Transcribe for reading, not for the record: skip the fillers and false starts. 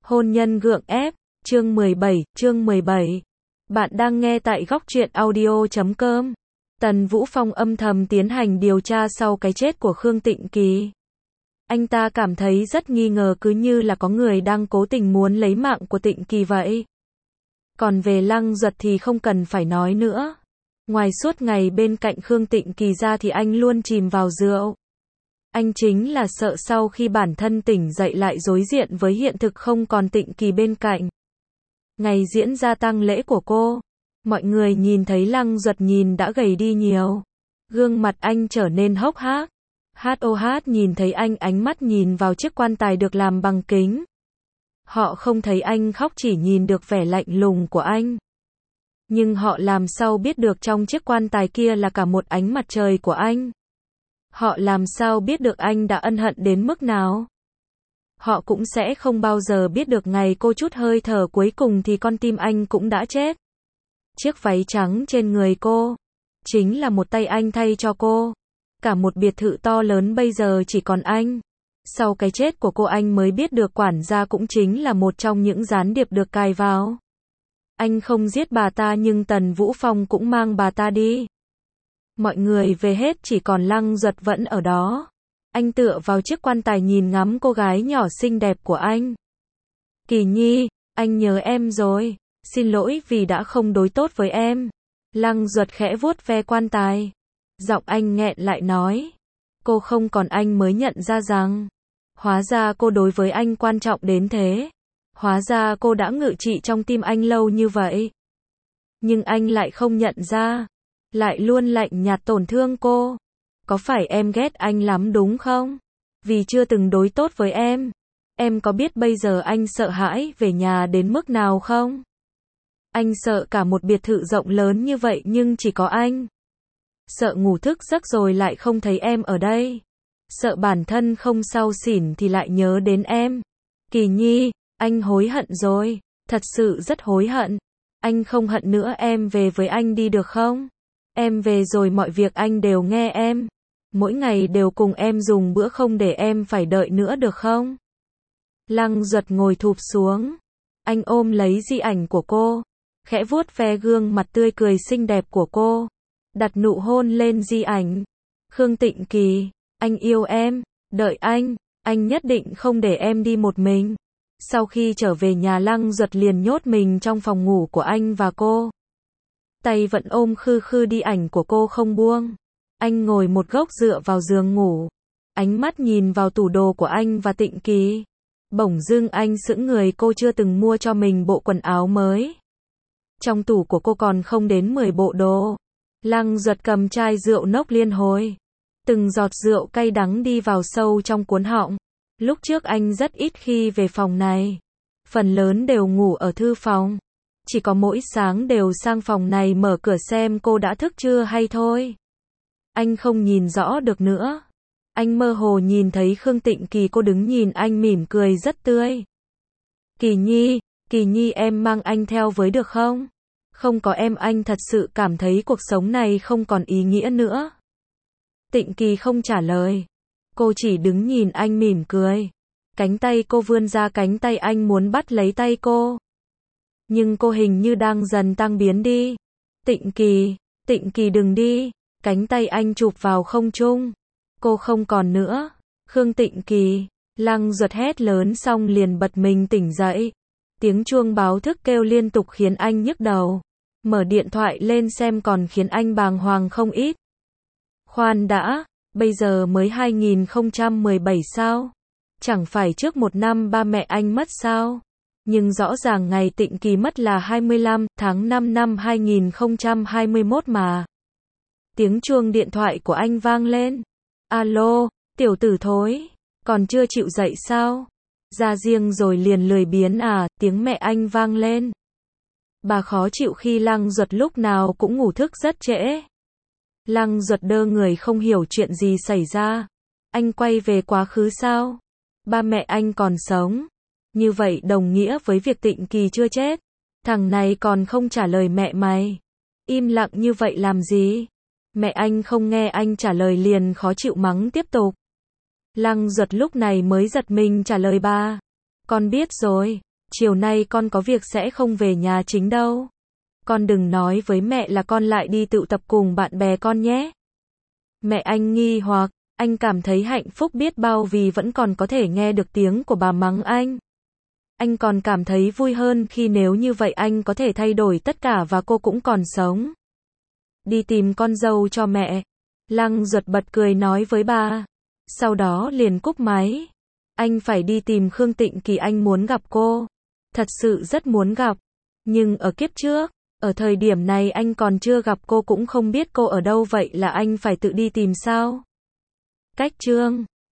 Hôn nhân gượng ép, chương 17. Bạn đang nghe tại góc truyện audio.com. Tần Vũ Phong âm thầm tiến hành điều tra sau cái chết của Khương Tịnh Kỳ. Anh ta cảm thấy rất nghi ngờ, cứ như là có người đang cố tình muốn lấy mạng của Tịnh Kỳ vậy. Còn về Lăng Duật thì không cần phải nói nữa. Ngoài suốt ngày bên cạnh Khương Tịnh Kỳ ra thì anh luôn chìm vào rượu. Anh chính là sợ sau khi bản thân tỉnh dậy lại đối diện với hiện thực không còn Tịnh Kỳ bên cạnh. Ngày diễn ra tang lễ của cô, mọi người nhìn thấy Lăng Duật nhìn đã gầy đi nhiều. Gương mặt anh trở nên hốc hác. HOH nhìn thấy anh, ánh mắt nhìn vào chiếc quan tài được làm bằng kính. Họ không thấy anh khóc, chỉ nhìn được vẻ lạnh lùng của anh. Nhưng họ làm sao biết được trong chiếc quan tài kia là cả một ánh mặt trời của anh. Họ làm sao biết được anh đã ân hận đến mức nào. Họ cũng sẽ không bao giờ biết được ngày cô chút hơi thở cuối cùng thì con tim anh cũng đã chết. Chiếc váy trắng trên người cô chính là một tay anh thay cho cô. Cả một biệt thự to lớn bây giờ chỉ còn anh. Sau cái chết của cô anh mới biết được quản gia cũng chính là một trong những gián điệp được cài vào. Anh không giết bà ta nhưng Tần Vũ Phong cũng mang bà ta đi. Mọi người về hết, chỉ còn Lăng Duật vẫn ở đó. Anh tựa vào chiếc quan tài nhìn ngắm cô gái nhỏ xinh đẹp của anh. Kỳ Nhi, anh nhớ em rồi. Xin lỗi vì đã không đối tốt với em. Lăng Duật khẽ vuốt ve quan tài. Giọng anh nghẹn lại nói. Cô không còn, anh mới nhận ra rằng hóa ra cô đối với anh quan trọng đến thế. Hóa ra cô đã ngự trị trong tim anh lâu như vậy. Nhưng anh lại không nhận ra. Lại luôn lạnh nhạt tổn thương cô. Có phải em ghét anh lắm đúng không? Vì chưa từng đối tốt với em. Em có biết bây giờ anh sợ hãi về nhà đến mức nào không? Anh sợ cả một biệt thự rộng lớn như vậy nhưng chỉ có anh. Sợ ngủ thức giấc rồi lại không thấy em ở đây. Sợ bản thân không xao xỉn thì lại nhớ đến em. Kỳ Nhi, anh hối hận rồi. Thật sự rất hối hận. Anh không hận nữa, em về với anh đi được không? Em về rồi mọi việc anh đều nghe em. Mỗi ngày đều cùng em dùng bữa, không để em phải đợi nữa được không? Lăng Duật ngồi thụp xuống. Anh ôm lấy di ảnh của cô. Khẽ vuốt ve gương mặt tươi cười xinh đẹp của cô. Đặt nụ hôn lên di ảnh. Khương Tịnh Kỳ, anh yêu em. Đợi anh nhất định không để em đi một mình. Sau khi trở về nhà, Lăng Duật liền nhốt mình trong phòng ngủ của anh và cô. Tay vẫn ôm khư khư đi ảnh của cô không buông. Anh ngồi một góc dựa vào giường ngủ. Ánh mắt nhìn vào tủ đồ của anh và Tịnh Kỳ. Bỗng dưng anh sững người, cô chưa từng mua cho mình bộ quần áo mới. Trong tủ của cô còn không đến 10 bộ đồ. Lăng Duật cầm chai rượu nốc liên hồi. Từng giọt rượu cay đắng đi vào sâu trong cuống họng. Lúc trước anh rất ít khi về phòng này. Phần lớn đều ngủ ở thư phòng. Chỉ có mỗi sáng đều sang phòng này mở cửa xem cô đã thức chưa hay thôi. Anh không nhìn rõ được nữa. Anh mơ hồ nhìn thấy Khương Tịnh Kỳ, cô đứng nhìn anh mỉm cười rất tươi. Kỳ Nhi em mang anh theo với được không? Không có em anh thật sự cảm thấy cuộc sống này không còn ý nghĩa nữa. Tịnh Kỳ không trả lời. Cô chỉ đứng nhìn anh mỉm cười. Cánh tay cô vươn ra, cánh tay anh muốn bắt lấy tay cô. Nhưng cô hình như đang dần tan biến đi. Tịnh Kỳ đừng đi. Cánh tay anh chụp vào không trung. Cô không còn nữa. Khương Tịnh Kỳ. Lăng Duật hét lớn xong liền bật mình tỉnh dậy. Tiếng chuông báo thức kêu liên tục khiến anh nhức đầu. Mở điện thoại lên xem còn khiến anh bàng hoàng không ít. Khoan đã, bây giờ mới 2017 sao? Chẳng phải trước một năm ba mẹ anh mất sao? Nhưng rõ ràng ngày Tịnh Kỳ mất là 25 tháng 5 năm 2021 mà. Tiếng chuông điện thoại của anh vang lên. Alo, tiểu tử thối, còn chưa chịu dậy sao? Ra riêng rồi liền lười biếng à? Tiếng mẹ anh vang lên. Bà khó chịu khi Lăng Duật lúc nào cũng ngủ thức rất trễ. Lăng Duật đơ người không hiểu chuyện gì xảy ra. Anh quay về quá khứ sao? Ba mẹ anh còn sống. Như vậy đồng nghĩa với việc Tịnh Kỳ chưa chết. Thằng này còn không trả lời mẹ mày. Im lặng như vậy làm gì? Mẹ anh không nghe anh trả lời liền khó chịu mắng tiếp tục. Lăng Duật lúc này mới giật mình trả lời ba. Con biết rồi. chiều nay con có việc sẽ không về nhà chính đâu. Con đừng nói với mẹ là con lại đi tụ tập cùng bạn bè con nhé. Mẹ anh nghi hoặc, anh cảm thấy hạnh phúc biết bao vì vẫn còn có thể nghe được tiếng của bà mắng anh. Anh còn cảm thấy vui hơn khi nếu như vậy anh có thể thay đổi tất cả và cô cũng còn sống. Đi tìm con dâu cho mẹ. Lăng Duật bật cười nói với bà. Sau đó liền cúp máy. Anh phải đi tìm Khương Tịnh Kỳ, anh muốn gặp cô. Thật sự rất muốn gặp. Nhưng ở kiếp trước, ở thời điểm này anh còn chưa gặp cô cũng không biết cô ở đâu, vậy là anh phải tự đi tìm sao? Cách chương